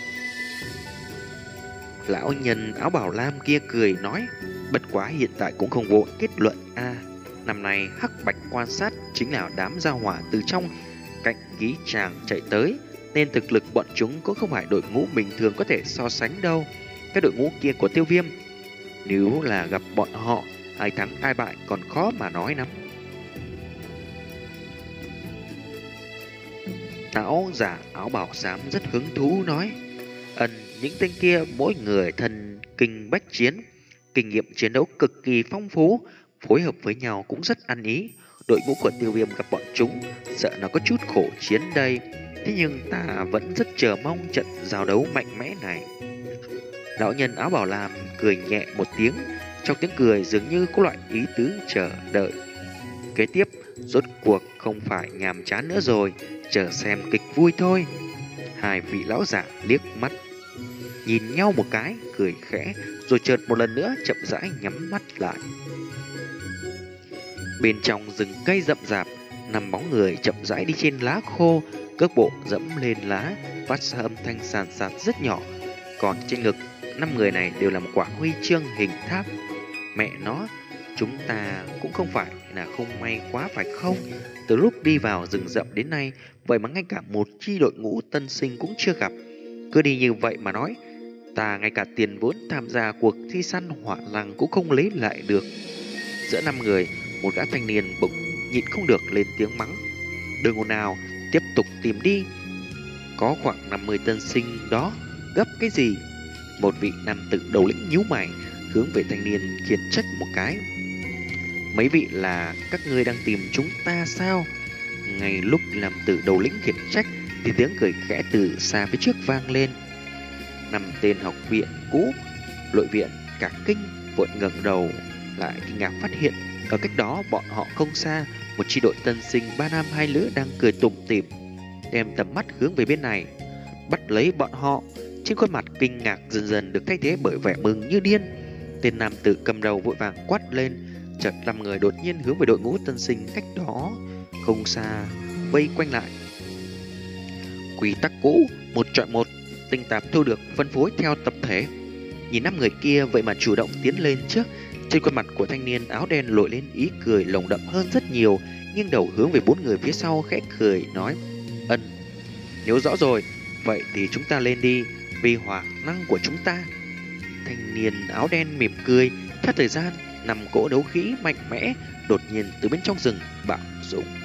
Lão nhân áo bảo lam kia cười nói: Bất quá hiện tại cũng không vội kết luận a. À, năm nay hắc bạch quan sát chính là đám gia hỏa từ trong cạnh ký tràng chạy tới, nên thực lực bọn chúng cũng không phải đội ngũ bình thường có thể so sánh đâu. Cái đội ngũ kia của Tiêu Viêm, nếu là gặp bọn họ, ai thắng ai bại còn khó mà nói lắm. Lão giả áo bảo xám rất hứng thú nói: Ân, những tên kia mỗi người thần kinh bách chiến, kinh nghiệm chiến đấu cực kỳ phong phú, phối hợp với nhau cũng rất ăn ý. Đội ngũ của Tiêu Viêm gặp bọn chúng sợ nó có chút khổ chiến đây, thế nhưng ta vẫn rất chờ mong trận giao đấu mạnh mẽ này. Lão nhân áo bảo lam cười nhẹ một tiếng, trong tiếng cười dường như có loại ý tứ chờ đợi. Kế tiếp rốt cuộc không phải nhàm chán nữa rồi, chờ xem kịch vui thôi. Hai vị lão giả liếc mắt nhìn nhau một cái, cười khẽ, rồi chợt một lần nữa chậm rãi nhắm mắt lại. Bên trong rừng cây rậm rạp, năm bóng người chậm rãi đi trên lá khô, cước bộ dẫm lên lá, phát ra âm thanh sàn sạt rất nhỏ. Còn trên ngực, năm người này đều là một quả huy chương hình tháp. Mẹ nó, chúng ta cũng không phải là không may quá phải không? Từ lúc đi vào rừng rậm đến nay, vậy mà ngay cả một chi đội ngũ tân sinh cũng chưa gặp. Cứ đi như vậy mà nói, ta ngay cả tiền vốn tham gia cuộc thi săn hỏa lăng cũng không lấy lại được. Giữa năm người, một gã thanh niên bỗng nhịn không được lên tiếng mắng. Đừng ồn nào, tiếp tục tìm đi. Có khoảng năm mươi tân sinh đó, gấp cái gì? Một vị nam tử đầu lĩnh nhíu mày, hướng về thanh niên khiển trách một cái. Mấy vị là các ngươi đang tìm chúng ta sao? Ngay lúc nam tử đầu lĩnh khiển trách thì tiếng cười khẽ từ xa phía trước vang lên. Năm tên học viện cũ, nội viện cả kinh vội ngẩng đầu lại kinh ngạc phát hiện ở cách đó bọn họ không xa, một chi đội tân sinh ba nam hai nữ đang cười tủm tỉm, đem tầm mắt hướng về bên này, bắt lấy bọn họ. Trên khuôn mặt kinh ngạc dần dần được thay thế bởi vẻ mừng như điên. Tên nam tử cầm đầu vội vàng quát lên, chợt năm người đột nhiên hướng về đội ngũ tân sinh cách đó không xa vây quanh lại. Quy tắc cũ, một chọn một, tinh tạp thu được phân phối theo tập thể. Nhìn năm người kia vậy mà chủ động tiến lên trước, trên khuôn mặt của thanh niên áo đen lội lên ý cười lồng đậm hơn rất nhiều, nghiêng đầu hướng về bốn người phía sau khẽ cười nói: Ân, nếu rõ rồi, vậy thì chúng ta lên đi, vì hỏa năng của chúng ta. Thanh niên áo đen mỉm cười. Theo thời gian, năm cỗ đấu khí mạnh mẽ đột nhiên từ bên trong rừng bạo dũng